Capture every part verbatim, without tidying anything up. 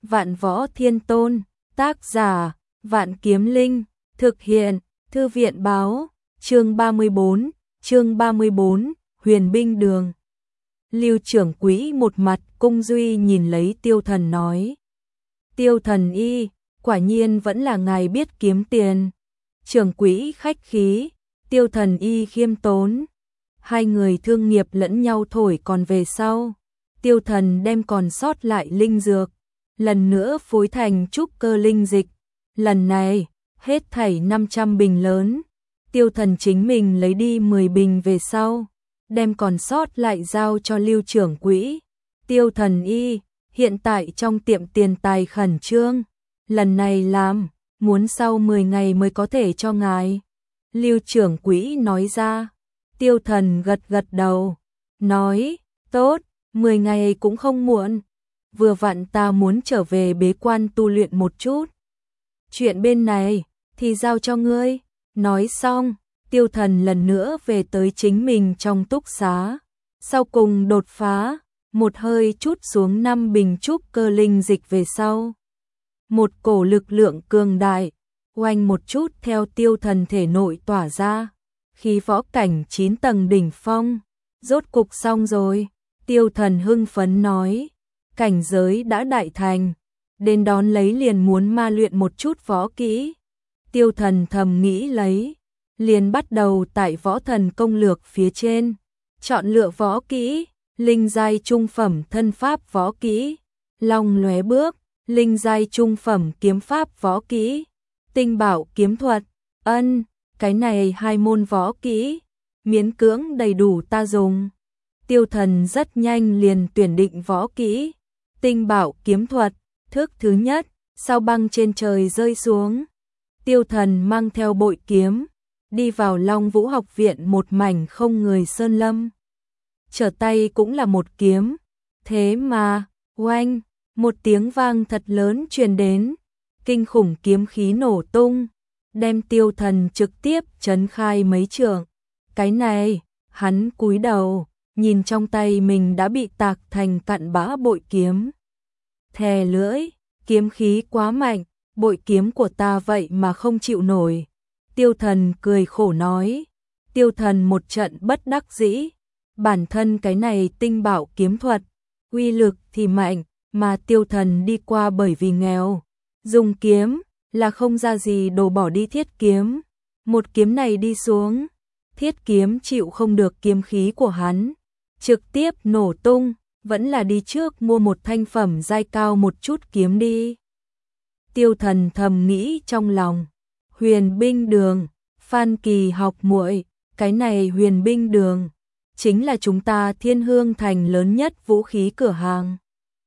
Vạn Võ Thiên Tôn, tác giả, Vạn Kiếm Linh, thực hiện, Thư viện báo, chương ba mươi bốn, chương ba mươi bốn, Huyền Binh Đường. Lưu trưởng quỹ một mặt cung duy nhìn lấy Tiêu Thần nói. Tiêu Thần y, quả nhiên vẫn là ngài biết kiếm tiền. Trưởng quỹ khách khí, Tiêu Thần y khiêm tốn. Hai người thương nghiệp lẫn nhau thổi còn về sau. Tiêu Thần đem còn sót lại linh dược, lần nữa phối thành trúc cơ linh dịch. Lần này, hết thảy năm trăm bình lớn. Tiêu Thần chính mình lấy đi mười bình về sau, đem còn sót lại giao cho Lưu trưởng quỹ. Tiêu Thần y, hiện tại trong tiệm tiền tài khẩn trương, lần này làm, muốn sau mười ngày mới có thể cho ngài. Lưu trưởng quỹ nói ra. Tiêu Thần gật gật đầu, nói, tốt, mười ngày cũng không muộn. Vừa vặn ta muốn trở về bế quan tu luyện một chút. Chuyện bên này, thì giao cho ngươi. Nói xong, Tiêu Thần lần nữa về tới chính mình trong túc xá. Sau cùng đột phá, một hơi chút xuống năm bình trúc cơ linh dịch về sau. Một cổ lực lượng cường đại, oanh một chút theo Tiêu Thần thể nội tỏa ra. Khí võ cảnh chín tầng đỉnh phong, rốt cục xong rồi. Tiêu Thần hưng phấn nói, cảnh giới đã đại thành, đến đón lấy liền muốn ma luyện một chút võ kỹ. Tiêu Thần thầm nghĩ lấy, liền bắt đầu tại võ thần công lược phía trên, chọn lựa võ kỹ, linh giai trung phẩm thân pháp võ kỹ, long lóe bước, linh giai trung phẩm kiếm pháp võ kỹ, tinh bảo kiếm thuật, ân, cái này hai môn võ kỹ, miễn cưỡng đầy đủ ta dùng. Tiêu Thần rất nhanh liền tuyển định võ kỹ, tinh bảo kiếm thuật, thước thứ nhất, sao băng trên trời rơi xuống. Tiêu Thần mang theo bội kiếm, đi vào Long Vũ học viện một mảnh không người sơn lâm. Trở tay cũng là một kiếm, thế mà, oanh, một tiếng vang thật lớn truyền đến, kinh khủng kiếm khí nổ tung, đem Tiêu Thần trực tiếp chấn khai mấy trượng. Cái này, hắn cúi đầu, nhìn trong tay mình đã bị tạc thành cặn bã bội kiếm. Thè lưỡi, kiếm khí quá mạnh, bội kiếm của ta vậy mà không chịu nổi. Tiêu Thần cười khổ nói. Tiêu Thần một trận bất đắc dĩ, bản thân cái này tinh bảo kiếm thuật, uy lực thì mạnh, mà Tiêu Thần đi qua bởi vì nghèo, dùng kiếm là không ra gì đồ bỏ đi thiết kiếm. Một kiếm này đi xuống, thiết kiếm chịu không được kiếm khí của hắn, trực tiếp nổ tung, vẫn là đi trước mua một thanh phẩm giai cao một chút kiếm đi. Tiêu Thần thầm nghĩ trong lòng, Huyền Binh Đường, Phan Kỳ học muội, cái này Huyền Binh Đường chính là chúng ta Thiên Hương Thành lớn nhất vũ khí cửa hàng.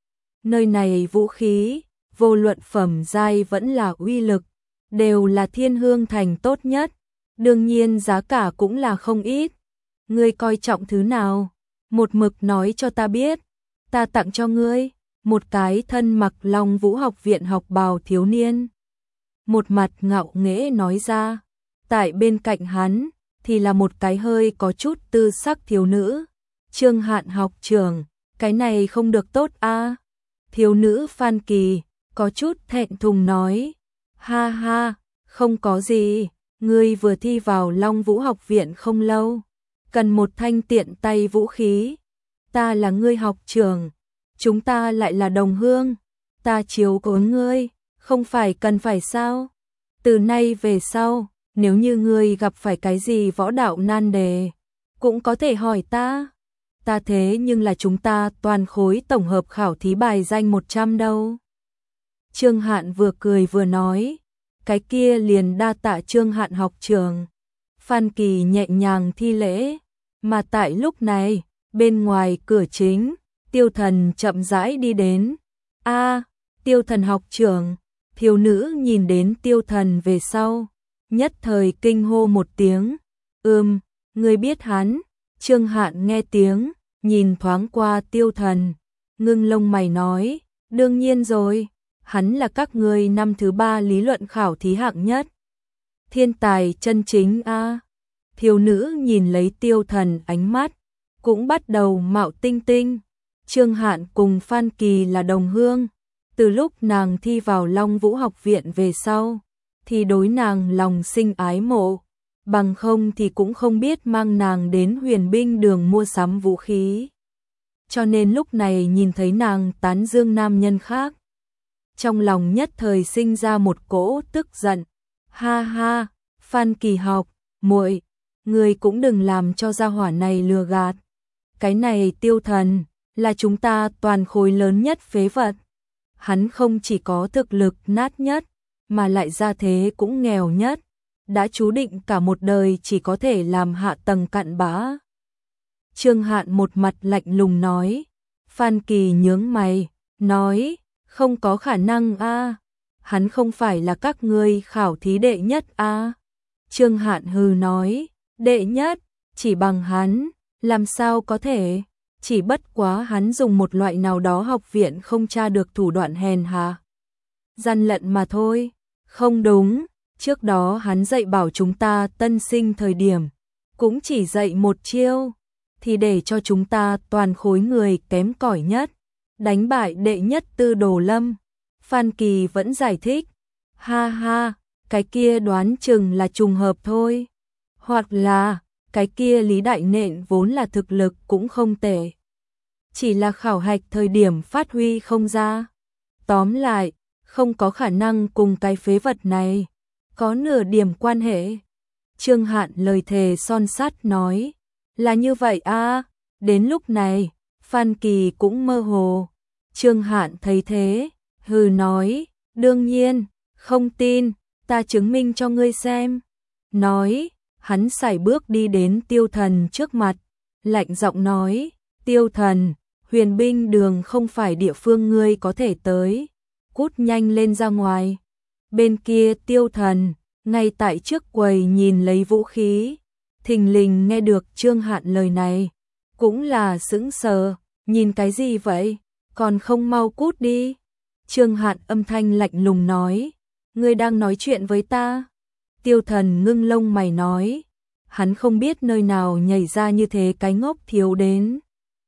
Nơi này vũ khí, vô luận phẩm giai vẫn là uy lực, đều là Thiên Hương Thành tốt nhất, đương nhiên giá cả cũng là không ít. Ngươi coi trọng thứ nào? Một mực nói cho ta biết, ta tặng cho ngươi. Một cái thân mặc Long Vũ học viện học bào thiếu niên, một mặt ngạo nghễ nói ra. Tại bên cạnh hắn thì là một cái hơi có chút tư sắc thiếu nữ. Trương Hạn học trưởng, cái này không được tốt a. Thiếu nữ Phan Kỳ có chút thẹn thùng nói, ha ha, không có gì, ngươi vừa thi vào Long Vũ học viện không lâu, cần một thanh tiện tay vũ khí. Ta là ngươi học trưởng, chúng ta lại là đồng hương, ta chiếu cố ngươi, không phải cần phải sao? Từ nay về sau, nếu như ngươi gặp phải cái gì võ đạo nan đề, cũng có thể hỏi ta. Ta thế nhưng là chúng ta toàn khối tổng hợp khảo thí bài danh một trăm đâu. Trương Hạn vừa cười vừa nói, cái kia liền đa tạ Trương Hạn học trưởng. Phan Kỳ nhẹ nhàng thi lễ, mà tại lúc này, bên ngoài cửa chính, Tiêu Thần chậm rãi đi đến. A, Tiêu Thần học trưởng. Thiếu nữ nhìn đến Tiêu Thần về sau, nhất thời kinh hô một tiếng. Ừm, ngươi biết hắn? Trương Hạn nghe tiếng, nhìn thoáng qua Tiêu Thần, ngưng lông mày nói, đương nhiên rồi, hắn là các ngươi năm thứ ba lý luận khảo thí hạng nhất. Thiên tài chân chính a. Thiếu nữ nhìn lấy Tiêu Thần ánh mắt, cũng bắt đầu mạo tinh tinh. Trương Hạn cùng Phan Kỳ là đồng hương, Từ lúc nàng thi vào Long Vũ học viện về sau, thì đối nàng lòng sinh ái mộ, bằng không thì cũng không biết mang nàng đến Huyền Binh Đường mua sắm vũ khí. Cho nên lúc này nhìn thấy nàng tán dương nam nhân khác, trong lòng nhất thời sinh ra một cỗ tức giận. Ha ha, Phan Kỳ Học, muội, ngươi cũng đừng làm cho gia hỏa này lừa gạt. Cái này Tiêu Thần là chúng ta toàn khối lớn nhất phế vật. Hắn không chỉ có thực lực nát nhất, mà lại gia thế cũng nghèo nhất, đã chú định cả một đời chỉ có thể làm hạ tầng cặn bã. Trương Hạn một mặt lạnh lùng nói. Phan Kỳ nhướng mày, nói, không có khả năng a, hắn không phải là các ngươi khảo thí đệ nhất a. Trương Hạn hừ nói, đệ nhất, chỉ bằng hắn, làm sao có thể, chỉ bất quá hắn dùng một loại nào đó học viện không tra được thủ đoạn hèn hạ, gian lận mà thôi. Không đúng, trước đó hắn dạy bảo chúng ta tân sinh thời điểm, cũng chỉ dạy một chiêu, thì để cho chúng ta toàn khối người kém cỏi nhất, đánh bại đệ nhất Tư Đồ Lâm. Phan Kỳ vẫn giải thích, ha ha, cái kia đoán chừng là trùng hợp thôi, hoặc là cái kia Lý Đại Nện vốn là thực lực cũng không tệ, chỉ là khảo hạch thời điểm phát huy không ra. Tóm lại, không có khả năng cùng cái phế vật này có nửa điểm quan hệ. Trương Hạn lời thề son sắt nói, là như vậy a. Đến lúc này, Phan Kỳ cũng mơ hồ. Trương Hạn thấy thế, hừ nói, đương nhiên, không tin, ta chứng minh cho ngươi xem. Nói, hắn sải bước đi đến Tiêu Thần trước mặt, lạnh giọng nói, Tiêu Thần, Huyền Binh Đường không phải địa phương ngươi có thể tới, cút nhanh lên ra ngoài. Bên kia Tiêu Thần, ngay tại trước quầy nhìn lấy vũ khí, thình lình nghe được Trương Hạn lời này, cũng là sững sờ, nhìn cái gì vậy, còn không mau cút đi. Trương Hạn âm thanh lạnh lùng nói, ngươi đang nói chuyện với ta. Tiêu Thần ngưng lông mày nói, hắn không biết nơi nào nhảy ra như thế cái ngốc thiếu đến.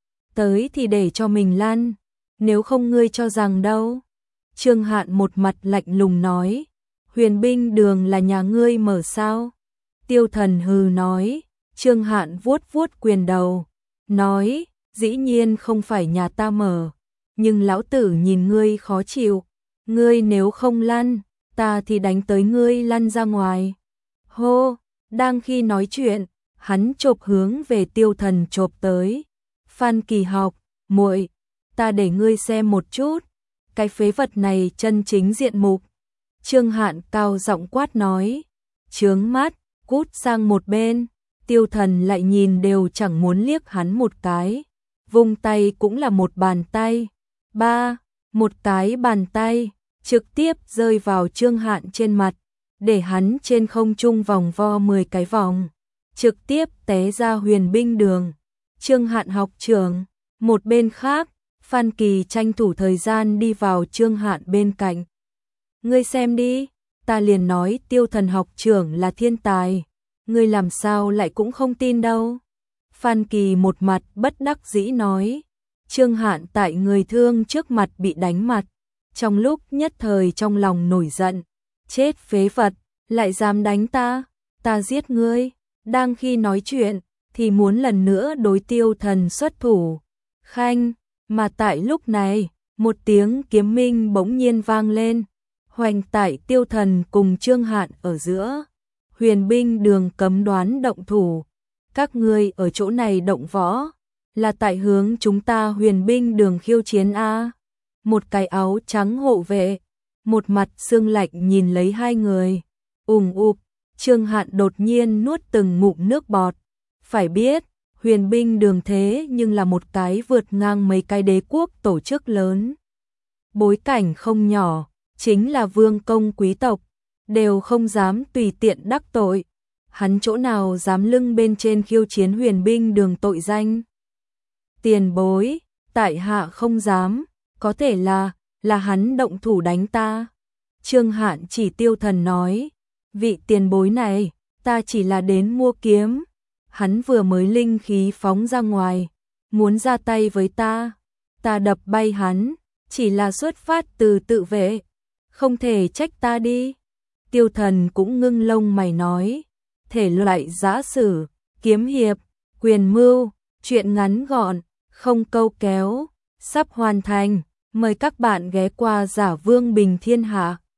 Tới thì để cho mình lăn, nếu không ngươi cho rằng đâu. Trương Hạn một mặt lạnh lùng nói, Huyền Binh Đường là nhà ngươi mở sao? Tiêu Thần hừ nói. Trương Hạn vuốt vuốt quyền đầu, nói, dĩ nhiên không phải nhà ta mở, nhưng lão tử nhìn ngươi khó chịu, ngươi nếu không lăn, ta thì đánh tới ngươi lăn ra ngoài. Hô, đang khi nói chuyện, hắn chộp hướng về Tiêu Thần chộp tới. Phan Kỳ Học, muội, ta để ngươi xem một chút, cái phế vật này chân chính diện mục. Trương Hạn cao giọng quát nói, chướng mắt, cút sang một bên. Tiêu Thần lại nhìn đều chẳng muốn liếc hắn một cái, vung tay cũng là một bàn tay. Ba, một cái bàn tay, trực tiếp rơi vào Trương Hạn trên mặt, để hắn trên không trung vòng vo mười cái vòng, trực tiếp té ra Huyền Binh Đường. Trương Hạn học trưởng, một bên khác, Phan Kỳ tranh thủ thời gian đi vào Trương Hạn bên cạnh. Ngươi xem đi, ta liền nói Tiêu Thần học trưởng là thiên tài, ngươi làm sao lại cũng không tin đâu. Phan Kỳ một mặt bất đắc dĩ nói. Trương Hạn tại người thương trước mặt bị đánh mặt, trong lúc nhất thời trong lòng nổi giận, chết phế vật, lại dám đánh ta, ta giết ngươi. Đang khi nói chuyện, thì muốn lần nữa đối Tiêu Thần xuất thủ. Khanh, mà tại lúc này, một tiếng kiếm minh bỗng nhiên vang lên, hoành tại Tiêu Thần cùng Trương Hạn ở giữa. Huyền Binh Đường cấm đoán động thủ, các ngươi ở chỗ này động võ, là tại hướng chúng ta Huyền Binh Đường khiêu chiến a. Một cái áo trắng hộ vệ, một mặt xương lạnh nhìn lấy hai người, ùng ục. Trương Hạn đột nhiên nuốt từng ngụm nước bọt, phải biết, Huyền Binh Đường thế nhưng là một cái vượt ngang mấy cái đế quốc tổ chức lớn, bối cảnh không nhỏ, chính là vương công quý tộc, đều không dám tùy tiện đắc tội. Hắn chỗ nào dám lưng bên trên khiêu chiến Huyền Binh Đường tội danh. Tiền bối, tại hạ không dám, có thể là, là hắn động thủ đánh ta. Trương Hạn chỉ Tiêu Thần nói, vị tiền bối này, ta chỉ là đến mua kiếm. Hắn vừa mới linh khí phóng ra ngoài, muốn ra tay với ta, ta đập bay hắn, chỉ là xuất phát từ tự vệ, không thể trách ta đi. Tiêu Thần cũng ngưng lông mày nói, thể loại giã sử, kiếm hiệp, quyền mưu, truyện ngắn gọn, không câu kéo, sắp hoàn thành, mời các bạn ghé qua Giả Vương Bình Thiên Hạ.